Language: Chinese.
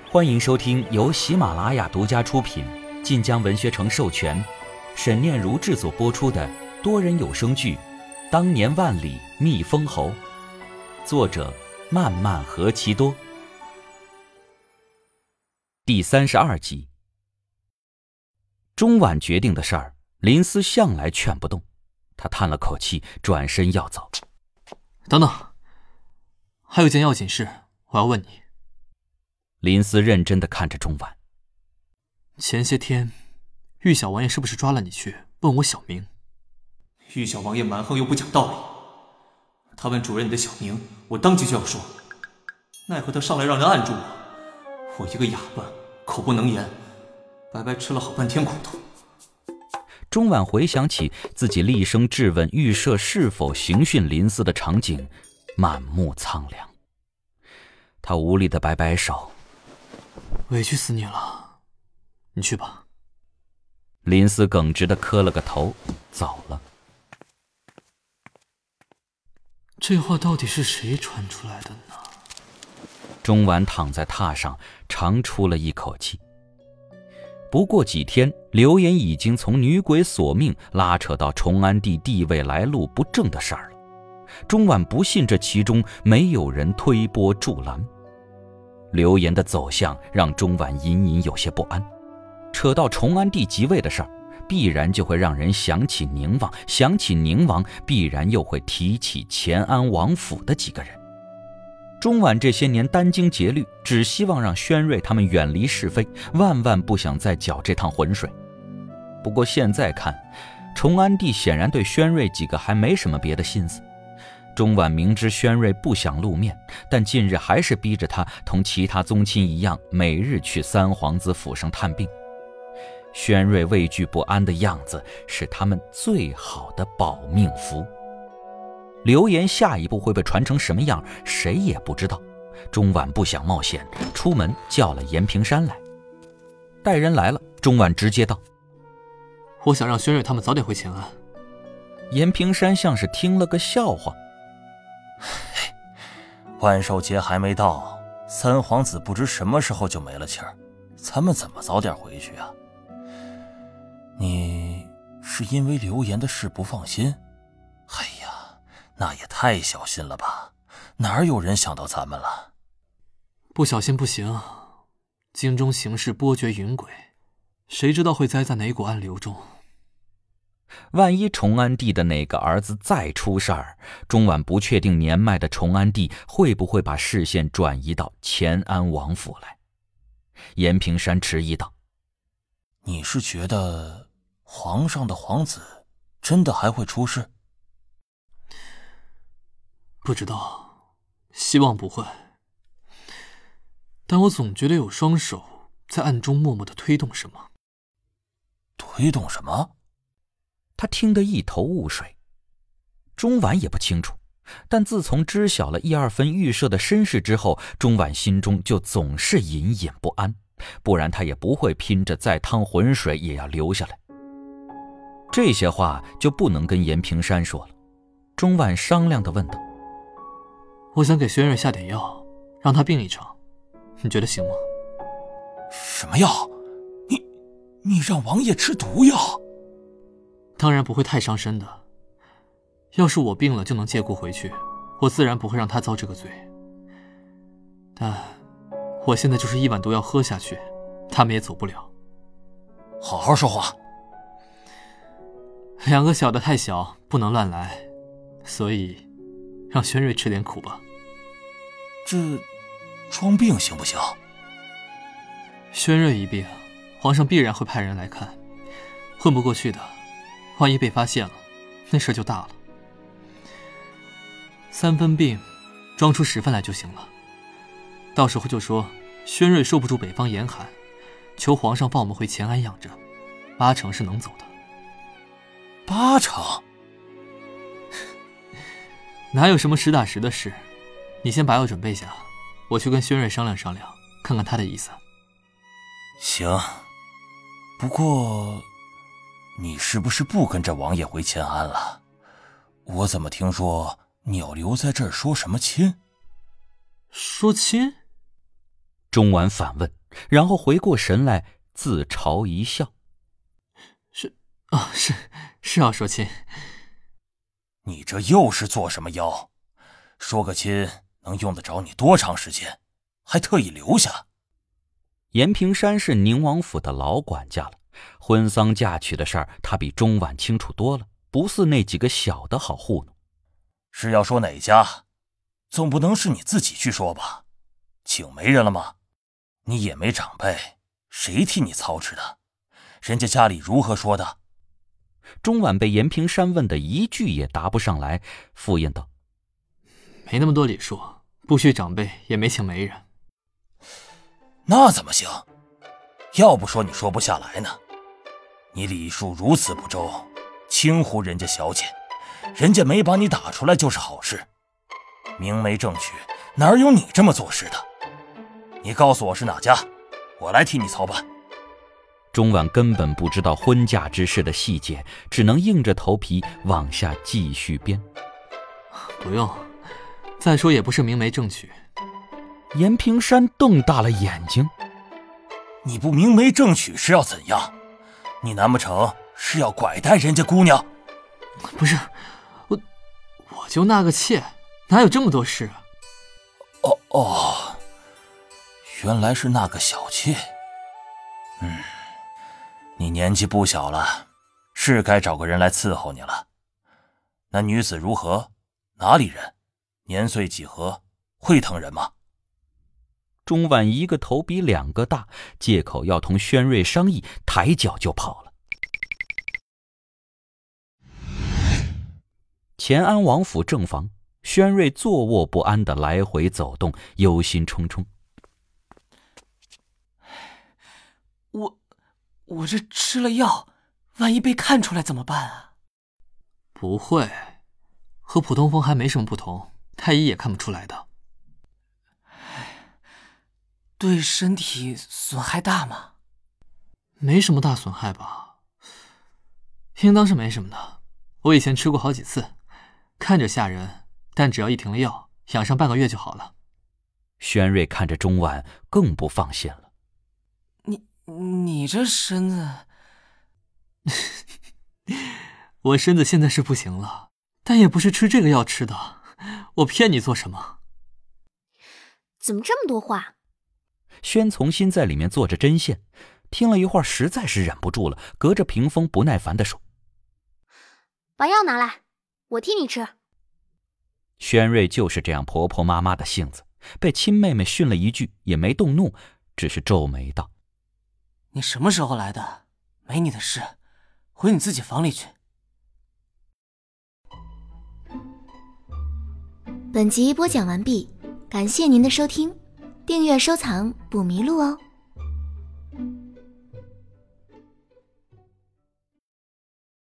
欢迎收听由喜马拉雅独家出品、晋江文学城授权、沈念如制作播出的多人有声剧《当年万里觅封侯》，作者漫漫何其多。第32集。钟婉决定的事儿，林思向来劝不动。他叹了口气，转身要走。 等等，还有件要紧事，我要问你。 林思认真地看着钟婉。 前些天，玉小王爷是不是抓了你去问我小名？ 玉小王爷蛮横又不讲道理，他问主人你的小名，我当即就要说，奈何他上来让人按住我一个哑巴，口不能言，白白吃了好半天苦头。 钟婉回想起自己厉声质问御舍是否刑讯林思的场景，满目苍凉。他无力地摆摆手， 委屈死你了，你去吧。 林思耿直地磕了个头，走了。 这话到底是谁传出来的呢？ 钟婉躺在榻上，长出了一口气。不过几天，流言已经从女鬼索命拉扯到崇安帝地位来路不正的事儿了。钟婉不信这其中没有人推波助澜。流言的走向让钟婉隐隐有些不安。扯到崇安帝即位的事儿，必然就会让人想起宁王，想起宁王，必然又会提起乾安王府的几个人。钟婉这些年殚精竭虑，只希望让宣瑞他们远离是非，万万不想再搅这趟浑水。不过现在看，崇安帝显然对宣瑞几个还没什么别的心思。钟婉明知宣瑞不想露面，但近日还是逼着他同其他宗亲一样，每日去三皇子府上探病。宣瑞畏惧不安的样子，是他们最好的保命符。流言下一步会被传成什么样，谁也不知道。钟婉不想冒险，出门叫了严平山来。待人来了，钟婉直接道： 我想让宣瑞他们早点回乾安。 严平山像是听了个笑话。 万寿节还没到，三皇子不知什么时候就没了气儿，咱们怎么早点回去啊？你是因为流言的事不放心？哎呀，那也太小心了吧，哪有人想到咱们了？ 不小心不行，京中形势波谲云诡，谁知道会栽在哪股暗流中。 万一崇安帝的哪个儿子再出事儿，钟婉不确定年迈的崇安帝会不会把视线转移到乾安王府来。严平山迟疑道： 你是觉得皇上的皇子真的还会出事？ 不知道，希望不会。但我总觉得有双手在暗中默默地推动什么。 推动什么？ 他听得一头雾水。钟婉也不清楚，但自从知晓了1、2分预设的身世之后，钟婉心中就总是隐隐不安，不然他也不会拼着再趟浑水也要留下来。这些话就不能跟严平山说了。钟婉商量地问道： 我想给宣瑞下点药，让他病一场，你觉得行吗？ 什么药？你让王爷吃毒药？ 当然不会太伤身的。要是我病了就能借故回去，我自然不会让他遭这个罪。但我现在就是一碗毒药喝下去，他们也走不了。 好好说话。 两个小的太小，不能乱来，所以让宣瑞吃点苦吧。 这装病行不行？ 宣瑞一病，皇上必然会派人来看，混不过去的，万一被发现了，那事就大了。3分病，装出10分来就行了。到时候就说宣瑞受不住北方严寒，求皇上放我们回乾安养着，8成是能走的。 8成？ 哪有什么实打实的事？你先把药准备下，我去跟宣瑞商量商量，看看他的意思。 行，不过你是不是不跟着王爷回乾安了？我怎么听说你要留在这儿说什么亲？ 说亲？ 钟婉反问， 然后回过神来，自嘲一笑：“ 是啊，说亲。 你这又是做什么妖？说个亲能用得着你多长时间？还特意留下。” 严平山是宁王府的老管家了，婚丧嫁娶的事儿他比钟婉清楚多了，不似那几个小的好糊弄。 是要说哪家？总不能是你自己去说吧？请媒人了吗？你也没长辈，谁替你操持的？人家家里如何说的？ 钟婉被严平山问的一句也答不上来，敷衍道：“ 没那么多礼数，不许长辈，也没请媒人。” 那怎么行？要不说你说不下来呢。你礼数如此不周，轻忽人家小姐，人家没把你打出来就是好事。明媒正娶，哪有你这么做事的？你告诉我是哪家，我来替你操办。 钟婉根本不知道婚嫁之事的细节，只能硬着头皮往下继续编。 不用，再说也不是明媒正娶。 严平山瞪大了眼睛：“ 你不明媒正娶是要怎样？你难不成是要拐带人家姑娘？”“ 不是，我就纳个妾，哪有这么多事啊？”“ 哦，原来是那个小妾。你年纪不小了，是该找个人来伺候你了。那女子如何？哪里人？年岁几何？会疼人吗？” 钟婉一个头比两个大，借口要同宣瑞商议，抬脚就跑了。乾安王府正房，宣瑞坐卧不安地来回走动，忧心忡忡。 我这吃了药，万一被看出来怎么办啊？ 不会，和普通风还没什么不同，太医也看不出来的。 对身体损害大吗？ 没什么大损害吧，应当是没什么的。我以前吃过好几次，看着吓人，但只要一停了药，养上半个月就好了。 宣瑞看着钟婉，更不放心了。 你这身子…… 我身子现在是不行了，但也不是吃这个药吃的。我骗你做什么？ 怎么这么多话？ 宣从新在里面做着针线，听了一会儿，实在是忍不住了，隔着屏风不耐烦地说：“ 把药拿来，我替你吃。” 宣瑞就是这样婆婆妈妈的性子，被亲妹妹训了一句也没动怒，只是皱眉道：“ 你什么时候来的？没你的事，回你自己房里去。” 本集播讲完毕，感谢您的收听，订阅收藏不迷路哦。